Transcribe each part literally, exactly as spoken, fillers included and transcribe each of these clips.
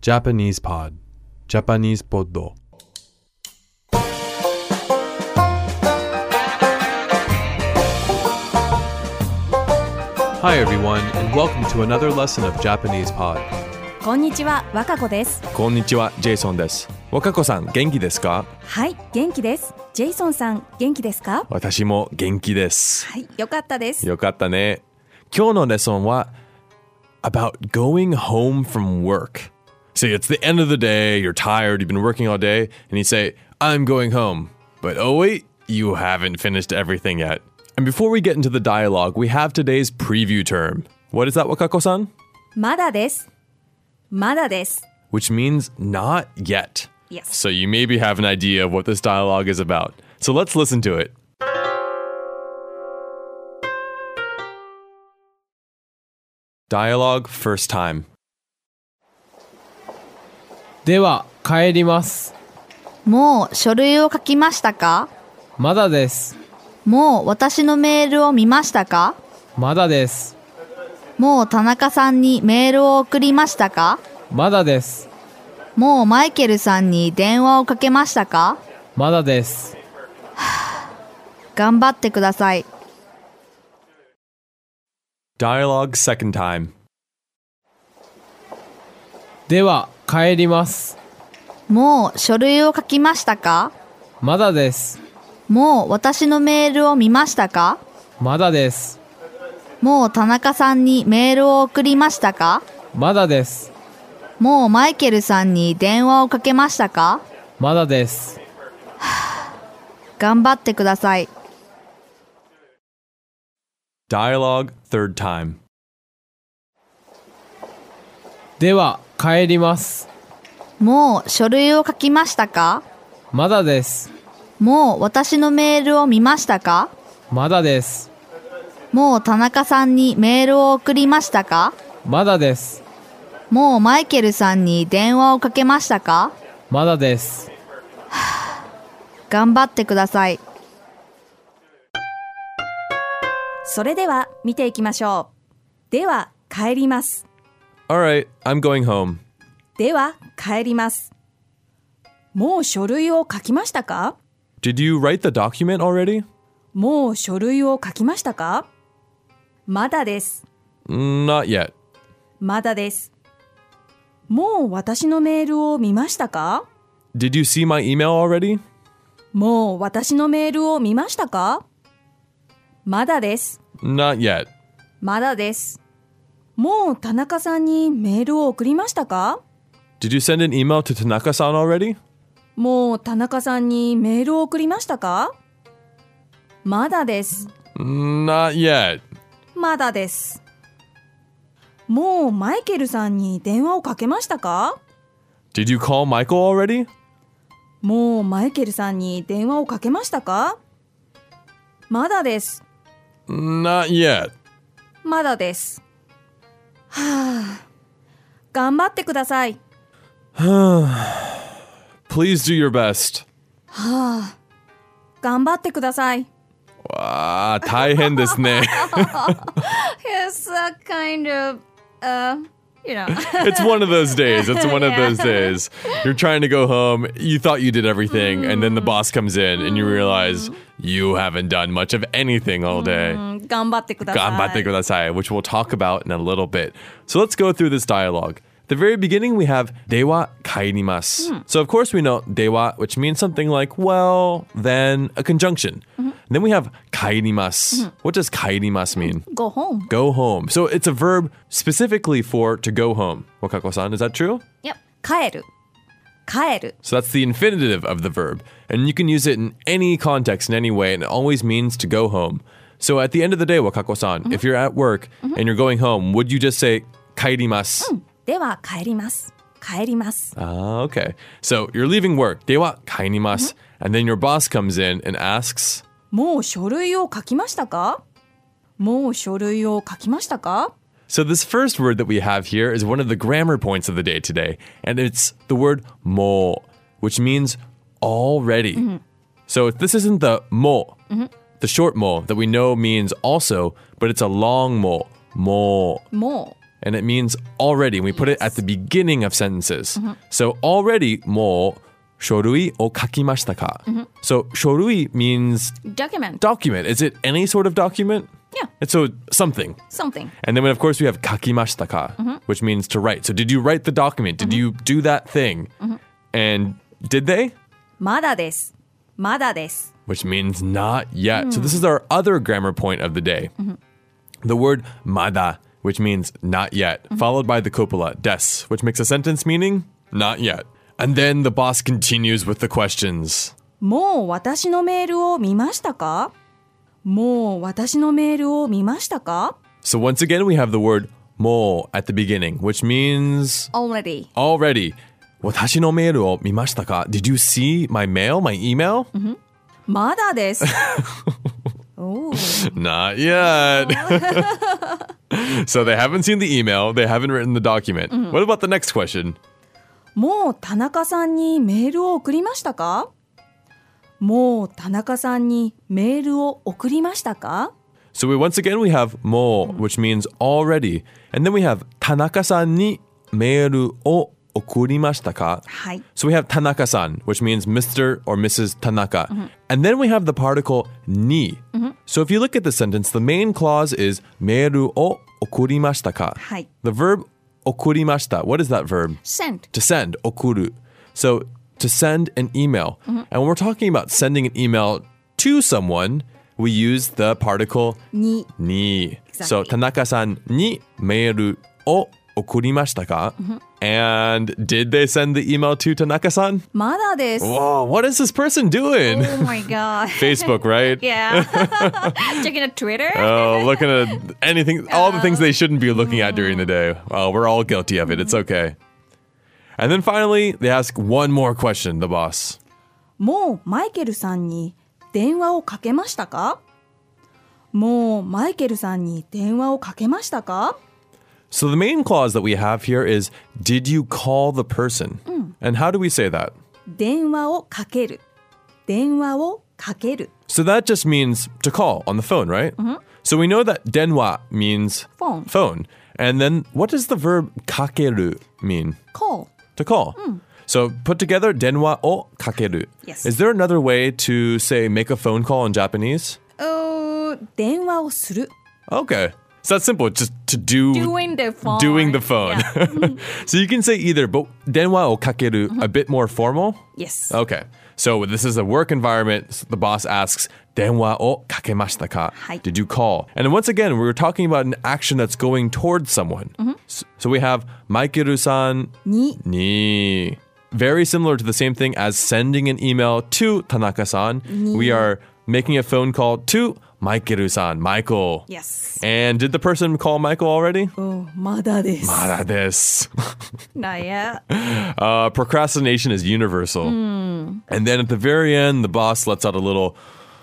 Japanese Pod Japanese Pod Hi everyone, and welcome to another lesson of Japanese Pod. こんにちは、わかこです。 こんにちは、ジェイソンです。若子さん、元気ですか？ はい、元気です。ジェイソンさん、元気ですか？ 私も元気です。 はい、よかったです。 よかったね。今日のレッスンは about going home from work. So it's the end of the day, you're tired, you've been working all day, and you say, I'm going home. But oh wait, you haven't finished everything yet. And before we get into the dialogue, we have today's preview term. What is that, Wakako-san? まだです。まだです。 Which means not yet. Yes. So you maybe have an idea of what this dialogue is about. So let's listen to it. Dialogue first time. では帰ります。 もう書類を書きましたか？ まだです。 もう私のメールを見ましたか？ まだです。 もう田中さんにメールを送りましたか？ まだです。 もうマイケルさんに電話をかけましたか？ まだです。 頑張ってください。 Dialogue second time. では帰ります。 もう書類を書きましたか？ まだです。 もう私のメールを見ましたか？ まだです。 もう田中さんにメールを送りましたか？ まだです。 もうマイケルさんに電話をかけましたか？ まだです。 頑張ってください。 Dialogue third time. では帰ります。 もう書類を書きましたか？ まだです。 もう私のメールを見ましたか？ まだです。 もう田中さんにメールを送りましたか？ まだです。 もうマイケルさんに電話をかけましたか？ まだです。 頑張ってください。 それでは見ていきましょう。では帰ります。 Alright, I'm going home. では帰ります。もう書類を書きましたか？ Did you write the document already? もう書類を書きましたか？まだです。 Not yet. まだです。もう私のメールを見ましたか？ Did you see my email already? もう私のメールを見ましたか？まだです。 Not yet. まだです。もう田中さんにメールを送りましたか？ Did you send an email to Tanaka-san already? もう田中さんにメールを送りましたか？まだです。 Not yet. まだです。もうマイケルさんに電話をかけましたか？ Did you call Michael already? もうマイケルさんに電話をかけましたか？まだです。 Not yet. まだです。はあ、頑張ってください。 Please do your best. はあ、頑張ってください。 わあ、大変ですね。 It's a kind of, uh, you know. It's one of those days. It's one of those days. You're trying to go home. You thought you did everything, and then the boss comes in, and you realize you haven't done much of anything all day. 頑張ってください。 頑張ってください, which we'll talk about in a little bit. So let's go through this dialogue. At the very beginning, we have では帰ります. So of course we know では, which means something like well, then, a conjunction. And then we have 帰ります. What does 帰ります mean? Go home. Go home. So it's a verb specifically for to go home. Wakako-san, is that true? Yep. 帰る。帰る。 So that's the infinitive of the verb. And you can use it in any context, in any way, and it always means to go home. So at the end of the day, Wakako-san, mm-hmm. if you're at work mm-hmm. and you're going home, would you just say 帰ります? では帰ります。帰ります。 Ah, okay. So you're leaving work. では帰ります. Mm-hmm. And then your boss comes in and asks, もう書類を書きましたか？もう書類を書きましたか？ So this first word that we have here is one of the grammar points of the day today. And it's the word も, which means already. Mm-hmm. So this isn't the も, mm-hmm. the short も that we know means also, but it's a long も. も. もう and it means already. We put it at the beginning of sentences. So already もう書類を書きましたか? So 書類 means Document. document. Is it any sort of document? Yeah. And so something. Something. And then, of course, we have 書きましたか, which means to write. So did you write the document? Did you do that thing? And did they? まだです。まだです。 Which means not yet. So this is our other grammar point of the day. The word まだ, which means not yet, followed by the copula, です, which makes a sentence meaning not yet. And then the boss continues with the questions. もう私のメールを見ましたか?もう私のメールを見ましたか? So once again, we have the word もう at the beginning, which means Already. already. 私のメールを見ましたか? Did you see my mail, my email? まだです。oh. Not yet. So they haven't seen the email. They haven't written the document. What about the next question? もう田中さんにメールを送りましたか?もう田中さんにメールを送りましたか? So we, once again, we have もう which means already. And then we have 田中さんにメールを送りましたか? はい。 So we have Tanaka-san, which means Mister or Missus Tanaka. And then we have the particle ni. So if you look at the sentence, the main clause is メールを送りましたか? はい。 The verb 送りました. What is that verb? Send. To send, 送る. So to send an email. And when we're talking about sending an email to someone, we use the particle に。 ni. Exactly. So 田中さんにメールを送りましたか? And did they send the email to Tanaka-san? まだです。 Whoa, what is this person doing? Oh my god. Facebook, right? Yeah. Checking out Twitter. Oh, looking at anything, all the things they shouldn't be looking at during the day. Oh, we're all guilty of it. It's okay. And then finally, they ask one more question, the boss. もうマイケルさんに電話をかけましたか?もうマイケルさんに電話をかけましたか? So the main clause that we have here is, did you call the person? And how do we say that? 電話をかける。電話をかける。 So that just means to call on the phone, right? So we know that denwa means Phone. phone. And then what does the verb kakeru mean? Call. To call. So put together, denwa o kakeru. Yes. Is there another way to say make a phone call in Japanese? うー電話をする。 Okay. So that's simple. Just to do Doing the phone. doing the phone. Yeah. So you can say either, but denwa o kakeru a bit more formal. Yes. Okay. So this is a work environment. So the boss asks, 電話をかけましたか? はい。 Did you call? And then once again, we're talking about an action that's going towards someone. So, so we have マイケルさんに。 に. Very similar to the same thing as sending an email to Tanaka-san. We are making a phone call to Michael-san, Michael. Yes. And did the person call Michael already? おまだです。 まだです. Not yet. Uh, procrastination is universal. And then at the very end, the boss lets out a little,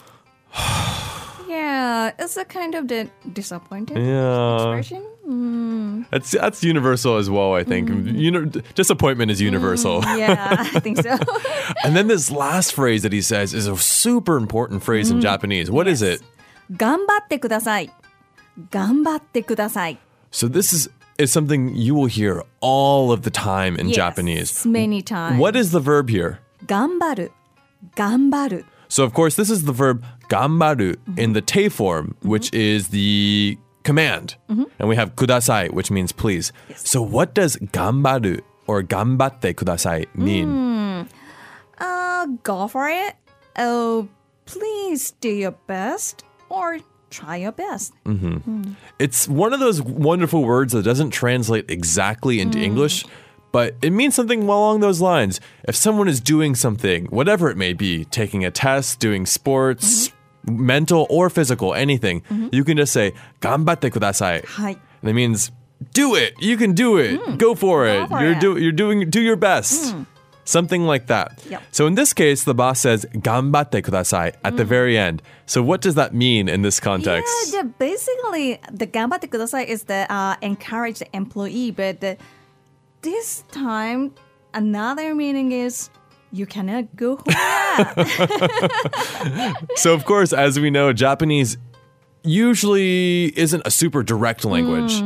Yeah, it's a kind of the disappointed yeah. expression. That's that's universal as well, I think. You know, disappointment is universal. Yeah, I think so. And then this last phrase that he says is a super important phrase in Japanese. What is it? 頑張ってください。頑張ってください。 So this is is something you will hear all of the time in Yes, Japanese. many times. What is the verb here? 頑張る。頑張る。 So of course, this is the verb gambaru in the te form, which is the command. And we have kudasai, which means please. So what does gambaru or gambatte kudasai mean? Uh, go for it. Oh, please do your best or try your best. It's one of those wonderful words that doesn't translate exactly into English, but it means something along those lines. If someone is doing something, whatever it may be, taking a test, doing sports, mental or physical, anything, you can just say, gambatte kudasai. はい。 And it means, do it. You can do it. Go for it. for you're it. do you're doing do your best. Something like that. Yep. So in this case, the boss says "gambatte kudasai" at the very end. So what does that mean in this context? Yeah, the- basically, the 頑張ってください is the uh, encourage the employee, but the, this time, another meaning is you cannot go home yet. So of course, as we know, Japanese usually isn't a super direct language.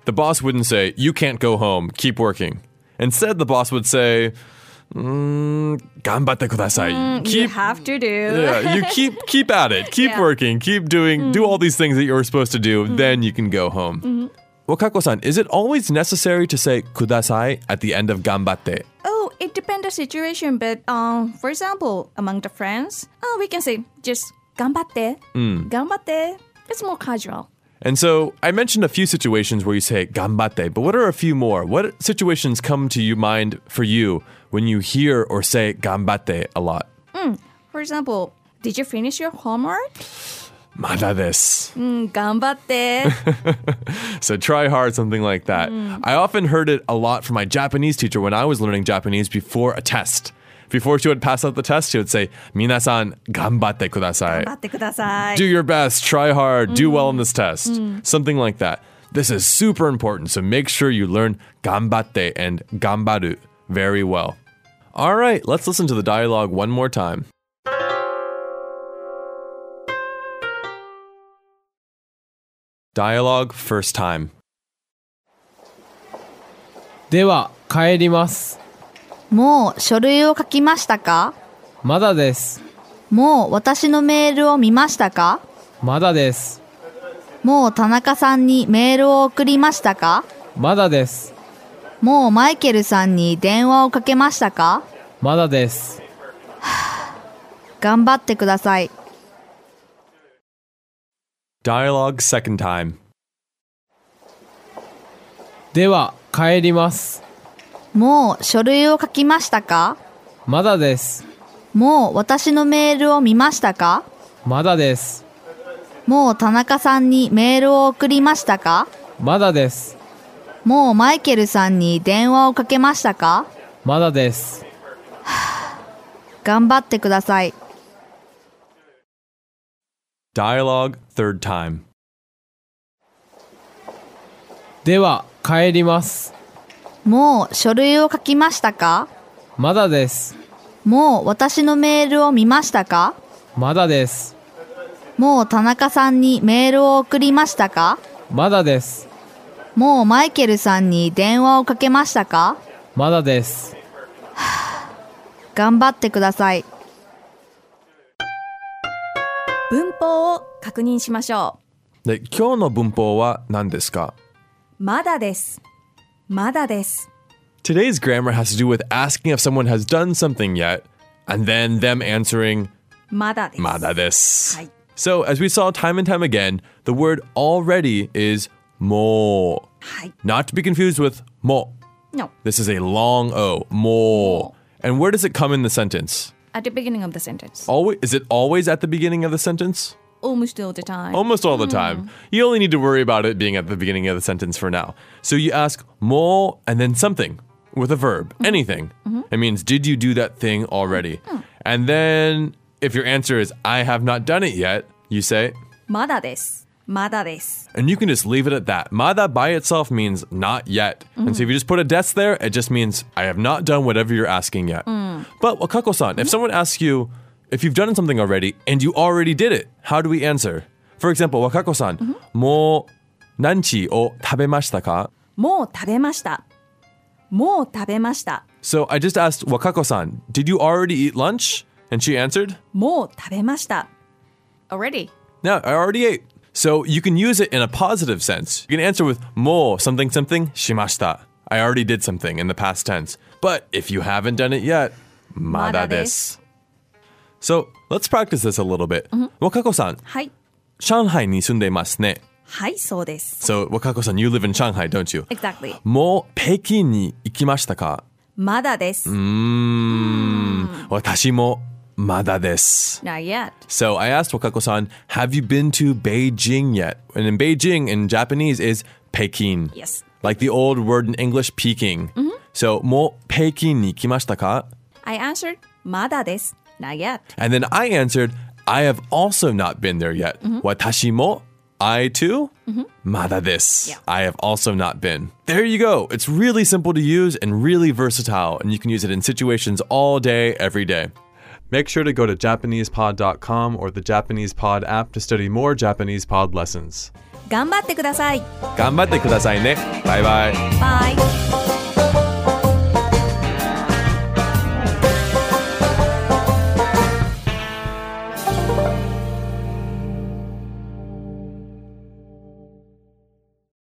the boss wouldn't say, you can't go home, keep working. Instead, the boss would say, mm, 頑張ってください. You keep, have to do. yeah, you keep keep at it. Keep Yeah. working. Keep doing, do all these things that you were supposed to do. Then you can go home. Wakako-san, is it always necessary to say ください at the end of 頑張って? Oh, it depends the situation, but um, for example, among the friends, oh, we can say just 頑張って, 頑張って. It's more casual. And so I mentioned a few situations where you say 頑張って, but what are a few more? What situations come to your mind for you when you hear or say 頑張って a lot? For example, did you finish your homework? まだです. うん、頑張って. So try hard, something like that. I often heard it a lot from my Japanese teacher when I was learning Japanese before a test. Before she would pass out the test, she would say, 皆さん、頑張ってください. 頑張ってください. Do your best, try hard, do well in this test. Something like that. This is super important, so make sure you learn 頑張って and 頑張る very well. All right, let's listen to the dialogue one more time. Dialogue first time. では帰ります。 もう書類を書きましたか？ まだです。 もう私のメールを見ましたか？ まだです。 もう田中さんにメールを送りましたか？ まだです。 もうマイケルさんに電話をかけましたか？ まだです。 頑張ってください。 Dialogue second time. では帰ります。 もう書類を書きましたか？ まだです。 もう私のメールを見ましたか？ まだです。 もう田中さんにメールを送りましたか？ まだです。 もうマイケルさんに電話をかけましたか？ まだです。 頑張ってください。 Dialogue third time. では帰ります。 もう書類を書きましたか？ まだです。 もう私のメールを見ましたか？ まだです。 もう田中さんにメールを送りましたか？ まだです。 もうマイケルさんに電話をかけましたか？ まだです。 頑張ってください。 文法を確認しましょで、今日の文法は何ですか？ う。まだです。まだです。 Today's grammar has to do with asking if someone has done something yet, and then them answering まだです。 まだです. はい。 So, as we saw time and time again, the word already is もう. はい。 Not to be confused with も. No. This is a long O. も. And where does it come in the sentence? At the beginning of the sentence. Always, is it always at the beginning of the sentence? Almost all the time. Almost all the time. You only need to worry about it being at the beginning of the sentence for now. So you ask も and then something with a verb, anything. It means, did you do that thing already? And then if your answer is, I have not done it yet, you say, まだです。まだです。 and you can just leave it at that. Mada by itself means not yet. And so if you just put a des there, it just means, I have not done whatever you're asking yet. But Wakako-san, if someone asks you, if you've done something already and you already did it, how do we answer? For example, Wakako-san, もう何時を食べましたか? もう食べました。もう食べました。 So I just asked Wakako-san, did you already eat lunch? And she answered, もう食べました。Already. yeah, I already ate. So you can use it in a positive sense. You can answer with もう something something しました. I already did something in the past tense. But if you haven't done it yet, まだです. So let's practice this a little bit. Wakako-san, はい。 上海に住んでますね. はい、そうです。 So Wakako-san, you live in Shanghai, don't you? Exactly. もう北京に行きましたか? まだです。 うーん、私もまだです. Not yet. So I asked Wakako-san, have you been to Beijing yet? And in Beijing, in Japanese, is Peking. Yes. Like the old word in English, Peking. So, もう北京に来ましたか? I answered, まだです。Not yet. And then I answered, I have also not been there yet. 私も I too? まだです. Yeah. I have also not been. There you go. It's really simple to use and really versatile. And you can use it in situations all day, every day. Make sure to go to Japanese pod dot com or the Japanese Pod app to study more Japanese Pod lessons. 頑張ってください。 頑張ってくださいね。バイバイ。 バイ。